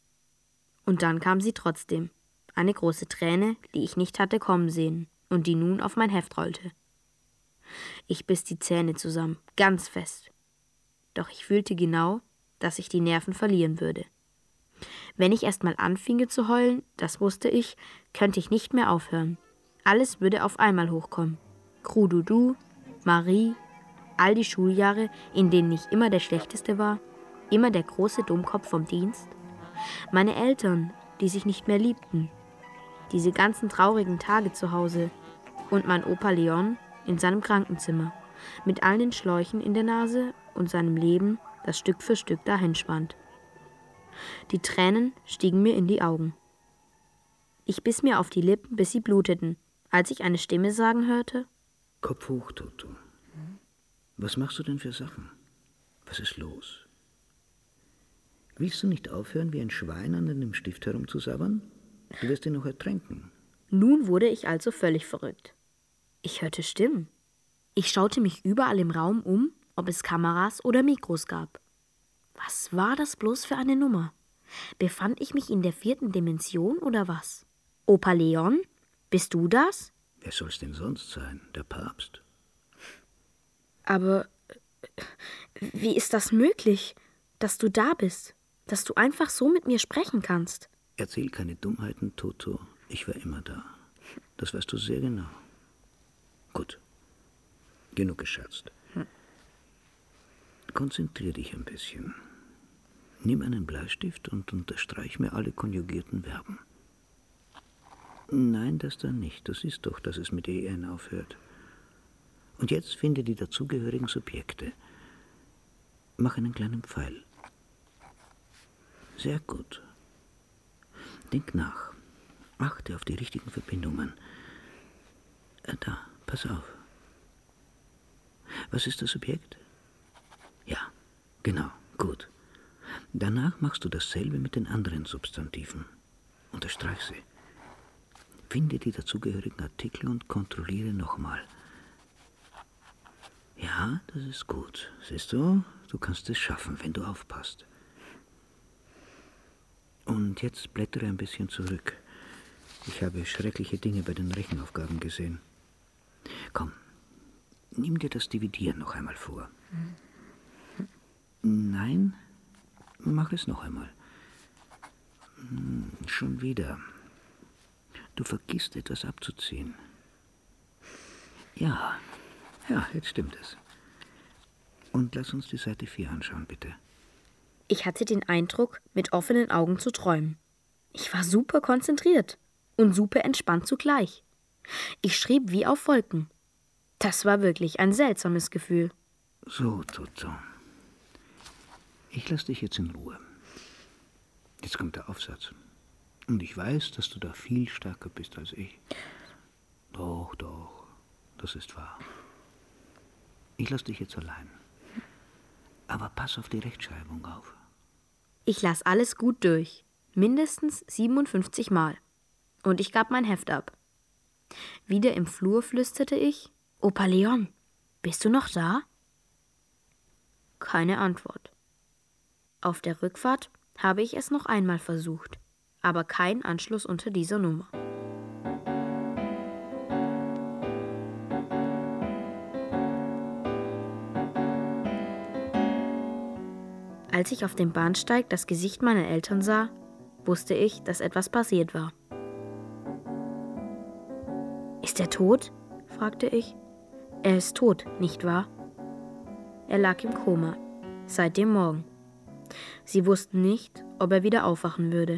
Und dann kam sie trotzdem. Eine große Träne, die ich nicht hatte kommen sehen und die nun auf mein Heft rollte. Ich biss die Zähne zusammen, ganz fest. Doch ich fühlte genau, dass ich die Nerven verlieren würde. Wenn ich erst mal anfinge zu heulen, das wusste ich, könnte ich nicht mehr aufhören. Alles würde auf einmal hochkommen. Krududu, Marie, all die Schuljahre, in denen ich immer der Schlechteste war, immer der große Dummkopf vom Dienst. Meine Eltern, die sich nicht mehr liebten. Diese ganzen traurigen Tage zu Hause. Und mein Opa Leon in seinem Krankenzimmer, mit all den Schläuchen in der Nase und seinem Leben, das Stück für Stück dahinschwand. Die Tränen stiegen mir in die Augen. Ich biss mir auf die Lippen, bis sie bluteten, als ich eine Stimme sagen hörte: Kopf hoch, Toto. Was machst du denn für Sachen? Was ist los? Willst du nicht aufhören, wie ein Schwein an einem Stift herumzusabbern? Du wirst ihn noch ertränken. Nun wurde ich also völlig verrückt. Ich hörte Stimmen. Ich schaute mich überall im Raum um, ob es Kameras oder Mikros gab. Was war das bloß für eine Nummer? Befand ich mich in der 4. Dimension oder was? Opa Leon, bist du das? Wer soll's denn sonst sein? Der Papst? Aber wie ist das möglich, dass du da bist? Dass du einfach so mit mir sprechen kannst? Erzähl keine Dummheiten, Toto. Ich war immer da. Das weißt du sehr genau. Gut. Genug gescherzt. Konzentrier dich ein bisschen. Nimm einen Bleistift und unterstreich mir alle konjugierten Verben. Nein, das da nicht. Du siehst doch, dass es mit en aufhört. Und jetzt finde die dazugehörigen Subjekte. Mach einen kleinen Pfeil. Sehr gut. Denk nach. Achte auf die richtigen Verbindungen. Da, pass auf. Was ist das Objekt? Ja, genau, gut. Danach machst du dasselbe mit den anderen Substantiven. Unterstreich sie. Finde die dazugehörigen Artikel und kontrolliere nochmal. Ja, das ist gut. Siehst du, du kannst es schaffen, wenn du aufpasst. Und jetzt blättere ein bisschen zurück. Ich habe schreckliche Dinge bei den Rechenaufgaben gesehen. Komm, nimm dir das Dividieren noch einmal vor. Nein, mach es noch einmal. Schon wieder. Du vergisst etwas abzuziehen. Ja, jetzt stimmt es. Und lass uns die Seite 4 anschauen, bitte. Ich hatte den Eindruck, mit offenen Augen zu träumen. Ich war super konzentriert und super entspannt zugleich. Ich schrieb wie auf Wolken. Das war wirklich ein seltsames Gefühl. So, Toto. Ich lasse dich jetzt in Ruhe. Jetzt kommt der Aufsatz. Und ich weiß, dass du da viel stärker bist als ich. Doch, das ist wahr. Ich lasse dich jetzt allein. Aber pass auf die Rechtschreibung auf. Ich las alles gut durch. Mindestens 57 Mal. Und ich gab mein Heft ab. Wieder im Flur flüsterte ich: Opa Leon, bist du noch da? Keine Antwort. Auf der Rückfahrt habe ich es noch einmal versucht, aber kein Anschluss unter dieser Nummer. Als ich auf dem Bahnsteig das Gesicht meiner Eltern sah, wusste ich, dass etwas passiert war. »Ist er tot?« fragte ich. »Er ist tot, nicht wahr?« Er lag im Koma, seit dem Morgen. Sie wussten nicht, ob er wieder aufwachen würde.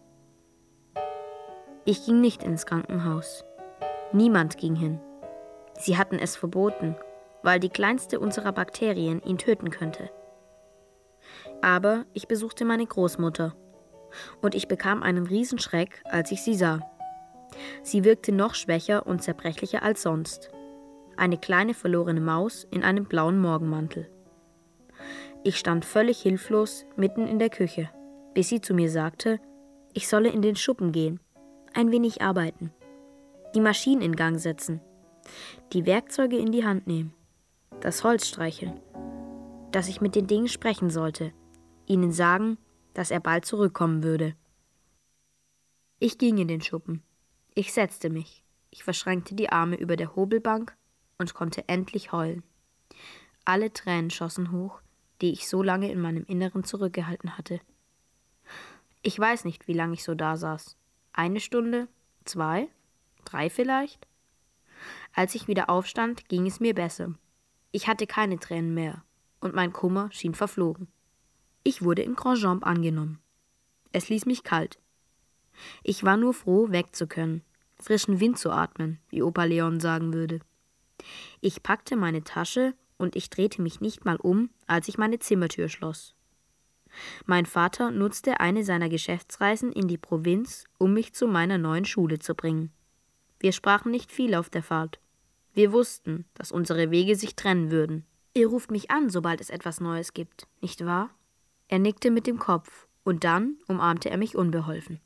Ich ging nicht ins Krankenhaus. Niemand ging hin. Sie hatten es verboten, weil die kleinste unserer Bakterien ihn töten könnte. Aber ich besuchte meine Großmutter und ich bekam einen Riesenschreck, als ich sie sah. Sie wirkte noch schwächer und zerbrechlicher als sonst. Eine kleine verlorene Maus in einem blauen Morgenmantel. Ich stand völlig hilflos mitten in der Küche, bis sie zu mir sagte, ich solle in den Schuppen gehen, ein wenig arbeiten, die Maschinen in Gang setzen, die Werkzeuge in die Hand nehmen, das Holz streicheln, dass ich mit den Dingen sprechen sollte, ihnen sagen, dass er bald zurückkommen würde. Ich ging in den Schuppen. Ich setzte mich. Ich verschränkte die Arme über der Hobelbank und konnte endlich heulen. Alle Tränen schossen hoch, die ich so lange in meinem Inneren zurückgehalten hatte. Ich weiß nicht, wie lange ich so da saß. 1 Stunde, 2, 3 vielleicht? Als ich wieder aufstand, ging es mir besser. Ich hatte keine Tränen mehr und mein Kummer schien verflogen. Ich wurde in Grandjambe angenommen. Es ließ mich kalt. Ich war nur froh, weg zu können, frischen Wind zu atmen, wie Opa Leon sagen würde. Ich packte meine Tasche und ich drehte mich nicht mal um, als ich meine Zimmertür schloss. Mein Vater nutzte eine seiner Geschäftsreisen in die Provinz, um mich zu meiner neuen Schule zu bringen. Wir sprachen nicht viel auf der Fahrt. Wir wussten, dass unsere Wege sich trennen würden. Ihr ruft mich an, sobald es etwas Neues gibt, nicht wahr? Er nickte mit dem Kopf und dann umarmte er mich unbeholfen.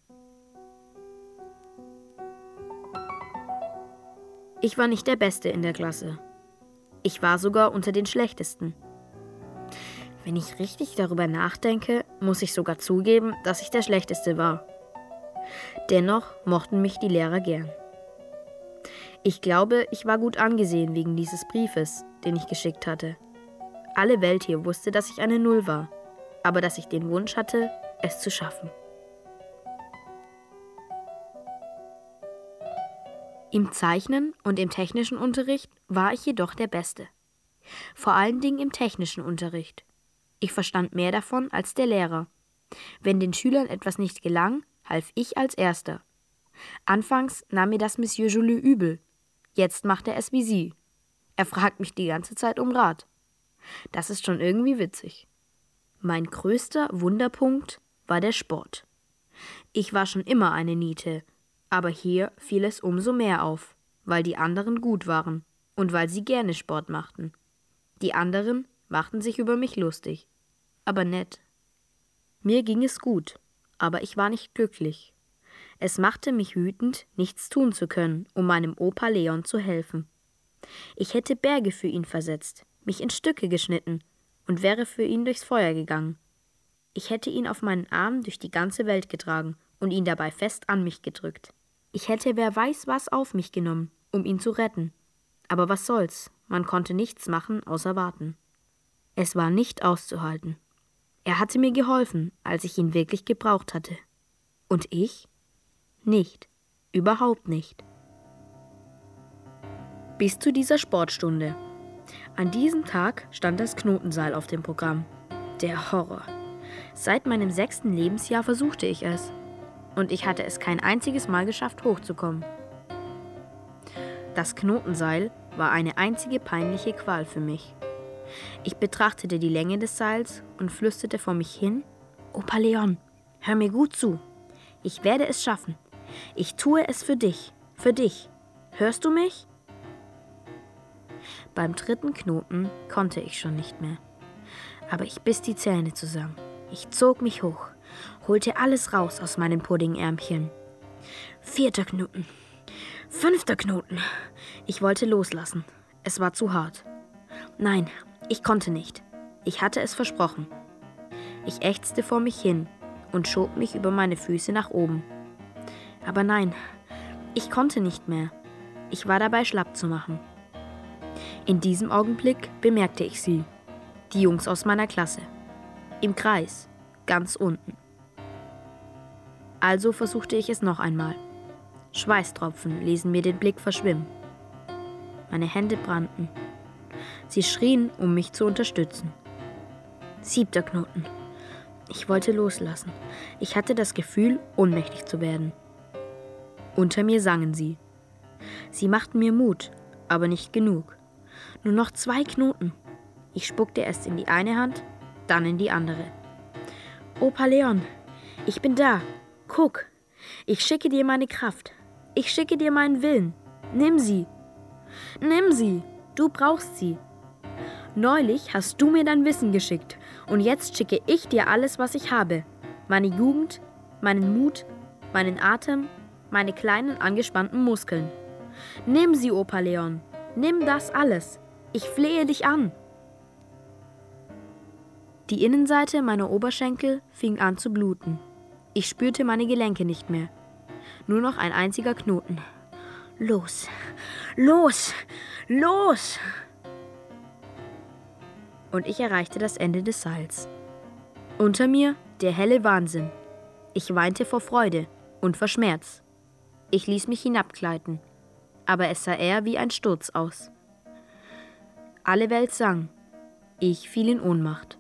Ich war nicht der Beste in der Klasse. Ich war sogar unter den Schlechtesten. Wenn ich richtig darüber nachdenke, muss ich sogar zugeben, dass ich der Schlechteste war. Dennoch mochten mich die Lehrer gern. Ich glaube, ich war gut angesehen wegen dieses Briefes, den ich geschickt hatte. Alle Welt hier wusste, dass ich eine Null war, aber dass ich den Wunsch hatte, es zu schaffen. Im Zeichnen und im technischen Unterricht war ich jedoch der Beste. Vor allen Dingen im technischen Unterricht. Ich verstand mehr davon als der Lehrer. Wenn den Schülern etwas nicht gelang, half ich als Erster. Anfangs nahm mir das Monsieur Joly übel. Jetzt macht er es wie sie. Er fragt mich die ganze Zeit um Rat. Das ist schon irgendwie witzig. Mein größter Wunderpunkt war der Sport. Ich war schon immer eine Niete, aber hier fiel es umso mehr auf, weil die anderen gut waren und weil sie gerne Sport machten. Die anderen machten sich über mich lustig, aber nett. Mir ging es gut, aber ich war nicht glücklich. Es machte mich wütend, nichts tun zu können, um meinem Opa Leon zu helfen. Ich hätte Berge für ihn versetzt, mich in Stücke geschnitten und wäre für ihn durchs Feuer gegangen. Ich hätte ihn auf meinen Armen durch die ganze Welt getragen und ihn dabei fest an mich gedrückt. Ich hätte wer weiß was auf mich genommen, um ihn zu retten. Aber was soll's, man konnte nichts machen, außer warten. Es war nicht auszuhalten. Er hatte mir geholfen, als ich ihn wirklich gebraucht hatte. Und ich? Nicht. Überhaupt nicht. Bis zu dieser Sportstunde. An diesem Tag stand das Knotenseil auf dem Programm. Der Horror. Seit meinem 6. Lebensjahr versuchte ich es. Und ich hatte es kein einziges Mal geschafft, hochzukommen. Das Knotenseil war eine einzige peinliche Qual für mich. Ich betrachtete die Länge des Seils und flüsterte vor mich hin: Opa Leon, hör mir gut zu. Ich werde es schaffen. Ich tue es für dich. Für dich. Hörst du mich? Beim 3. Knoten konnte ich schon nicht mehr. Aber ich biss die Zähne zusammen. Ich zog mich hoch, holte alles raus aus meinem Puddingärmchen. 4. Knoten. 5. Knoten. Ich wollte loslassen. Es war zu hart. Nein, ich konnte nicht. Ich hatte es versprochen. Ich ächzte vor mich hin und schob mich über meine Füße nach oben. Aber nein, ich konnte nicht mehr. Ich war dabei, schlapp zu machen. In diesem Augenblick bemerkte ich sie, die Jungs aus meiner Klasse, im Kreis, ganz unten. Also versuchte ich es noch einmal. Schweißtropfen ließen mir den Blick verschwimmen. Meine Hände brannten. Sie schrien, um mich zu unterstützen. 7. Knoten. Ich wollte loslassen. Ich hatte das Gefühl, ohnmächtig zu werden. Unter mir sangen sie. Sie machten mir Mut, aber nicht genug. Nur noch 2 Knoten. Ich spuckte erst in die eine Hand, dann in die andere. Opa Leon, ich bin da. Guck, ich schicke dir meine Kraft. Ich schicke dir meinen Willen. Nimm sie. Nimm sie. Du brauchst sie. Neulich hast du mir dein Wissen geschickt und jetzt schicke ich dir alles, was ich habe. Meine Jugend, meinen Mut, meinen Atem, meine kleinen angespannten Muskeln. Nimm sie, Opa Leon. Nimm das alles. Ich flehe dich an. Die Innenseite meiner Oberschenkel fing an zu bluten. Ich spürte meine Gelenke nicht mehr. Nur noch ein einziger Knoten. Los, los, los! Und ich erreichte das Ende des Seils. Unter mir der helle Wahnsinn. Ich weinte vor Freude und vor Schmerz. Ich ließ mich hinabgleiten, aber es sah eher wie ein Sturz aus. Alle Welt sang. Ich fiel in Ohnmacht.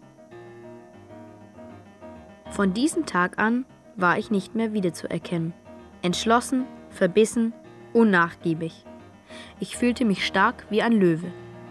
Von diesem Tag an war ich nicht mehr wiederzuerkennen. Entschlossen, verbissen, unnachgiebig. Ich fühlte mich stark wie ein Löwe.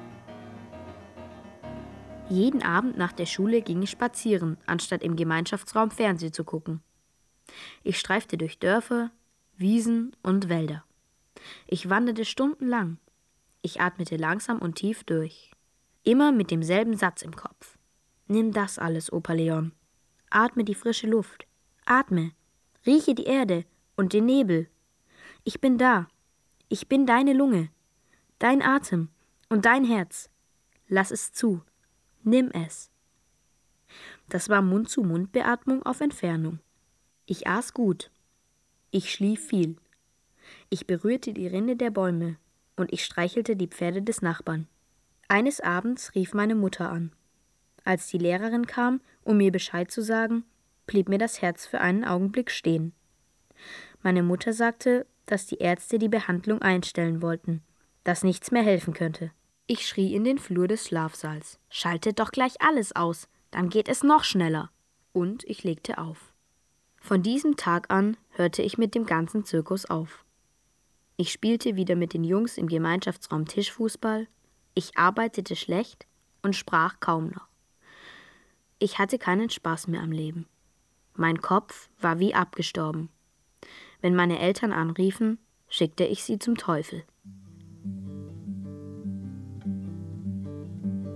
Jeden Abend nach der Schule ging ich spazieren, anstatt im Gemeinschaftsraum Fernsehen zu gucken. Ich streifte durch Dörfer, Wiesen und Wälder. Ich wanderte stundenlang. Ich atmete langsam und tief durch. Immer mit demselben Satz im Kopf. Nimm das alles, Opa Leon. Atme die frische Luft. Atme. Rieche die Erde und den Nebel. Ich bin da. Ich bin deine Lunge. Dein Atem und dein Herz. Lass es zu. Nimm es. Das war Mund-zu-Mund-Beatmung auf Entfernung. Ich aß gut. Ich schlief viel. Ich berührte die Rinde der Bäume und ich streichelte die Pferde des Nachbarn. Eines Abends rief meine Mutter an. Als die Lehrerin kam, um mir Bescheid zu sagen, blieb mir das Herz für einen Augenblick stehen. Meine Mutter sagte, dass die Ärzte die Behandlung einstellen wollten, dass nichts mehr helfen könnte. Ich schrie in den Flur des Schlafsaals. Schaltet doch gleich alles aus, dann geht es noch schneller. Und ich legte auf. Von diesem Tag an hörte ich mit dem ganzen Zirkus auf. Ich spielte wieder mit den Jungs im Gemeinschaftsraum Tischfußball, ich arbeitete schlecht und sprach kaum noch. Ich hatte keinen Spaß mehr am Leben. Mein Kopf war wie abgestorben. Wenn meine Eltern anriefen, schickte ich sie zum Teufel.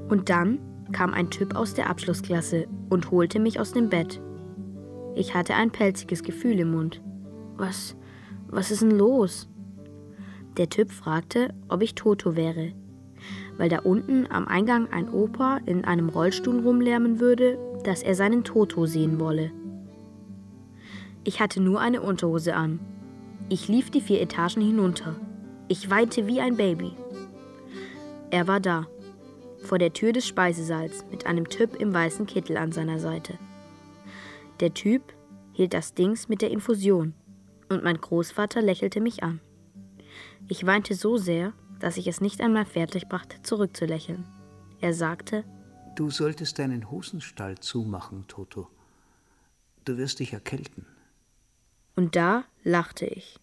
Und dann kam ein Typ aus der Abschlussklasse und holte mich aus dem Bett. Ich hatte ein pelziges Gefühl im Mund. Was ist denn los? Der Typ fragte, ob ich Toto wäre, weil da unten am Eingang ein Opa in einem Rollstuhl rumlärmen würde, dass er seinen Toto sehen wolle. Ich hatte nur eine Unterhose an. Ich lief die 4 Etagen hinunter. Ich weinte wie ein Baby. Er war da, vor der Tür des Speisesaals mit einem Typ im weißen Kittel an seiner Seite. Der Typ hielt das Dings mit der Infusion und mein Großvater lächelte mich an. Ich weinte so sehr, dass ich es nicht einmal fertig brachte, zurückzulächeln. Er sagte: Du solltest deinen Hosenstall zumachen, Toto. Du wirst dich erkälten. Und da lachte ich.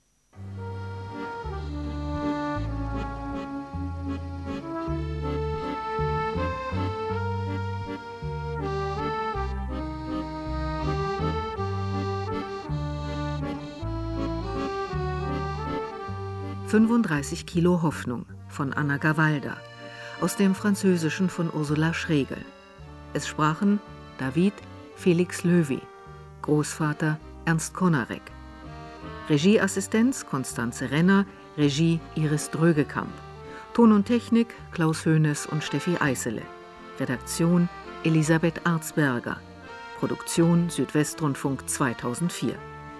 »35 Kilo Hoffnung« von Anna Gawalda, aus dem Französischen von Ursula Schregel. Es sprachen David Felix Löwy, Großvater Ernst Konarek. Regieassistenz Konstanze Renner, Regie Iris Drögekamp. Ton und Technik Klaus Hoeneß und Steffi Eisele. Redaktion Elisabeth Arzberger. Produktion Südwestrundfunk 2004.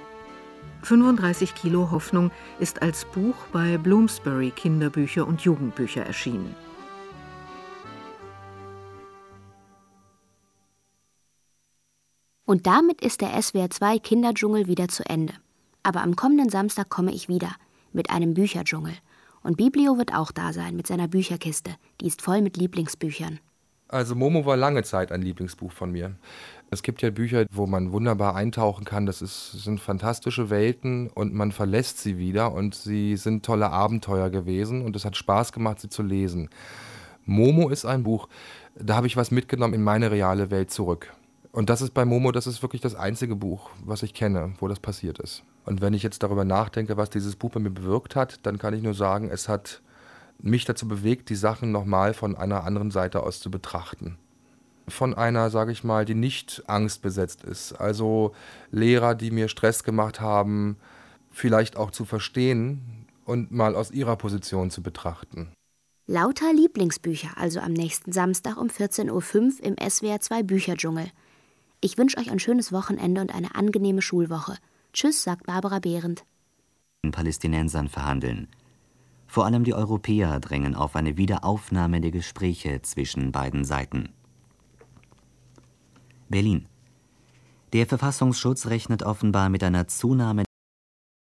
35 Kilo Hoffnung ist als Buch bei Bloomsbury Kinderbücher und Jugendbücher erschienen. Und damit ist der SWR 2 Kinderdschungel wieder zu Ende. Aber am kommenden Samstag komme ich wieder mit einem Bücherdschungel. Und Biblio wird auch da sein mit seiner Bücherkiste. Die ist voll mit Lieblingsbüchern. Also Momo war lange Zeit ein Lieblingsbuch von mir. Es gibt ja Bücher, wo man wunderbar eintauchen kann. Sind fantastische Welten und man verlässt sie wieder und sie sind tolle Abenteuer gewesen und es hat Spaß gemacht, sie zu lesen. Momo ist ein Buch, da habe ich was mitgenommen in meine reale Welt zurück. Und das ist bei Momo, das ist wirklich das einzige Buch, was ich kenne, wo das passiert ist. Und wenn ich jetzt darüber nachdenke, was dieses Buch bei mir bewirkt hat, dann kann ich nur sagen, es hat mich dazu bewegt, die Sachen nochmal von einer anderen Seite aus zu betrachten. Von einer, sage ich mal, die nicht angstbesetzt ist. Also Lehrer, die mir Stress gemacht haben, vielleicht auch zu verstehen und mal aus ihrer Position zu betrachten. Lauter Lieblingsbücher, also am nächsten Samstag um 14:05 Uhr im SWR 2 Bücherdschungel. Ich wünsche euch ein schönes Wochenende und eine angenehme Schulwoche. Tschüss, sagt Barbara Behrendt. Palästinensern verhandeln. Vor allem die Europäer drängen auf eine Wiederaufnahme der Gespräche zwischen beiden Seiten. Berlin. Der Verfassungsschutz rechnet offenbar mit einer Zunahme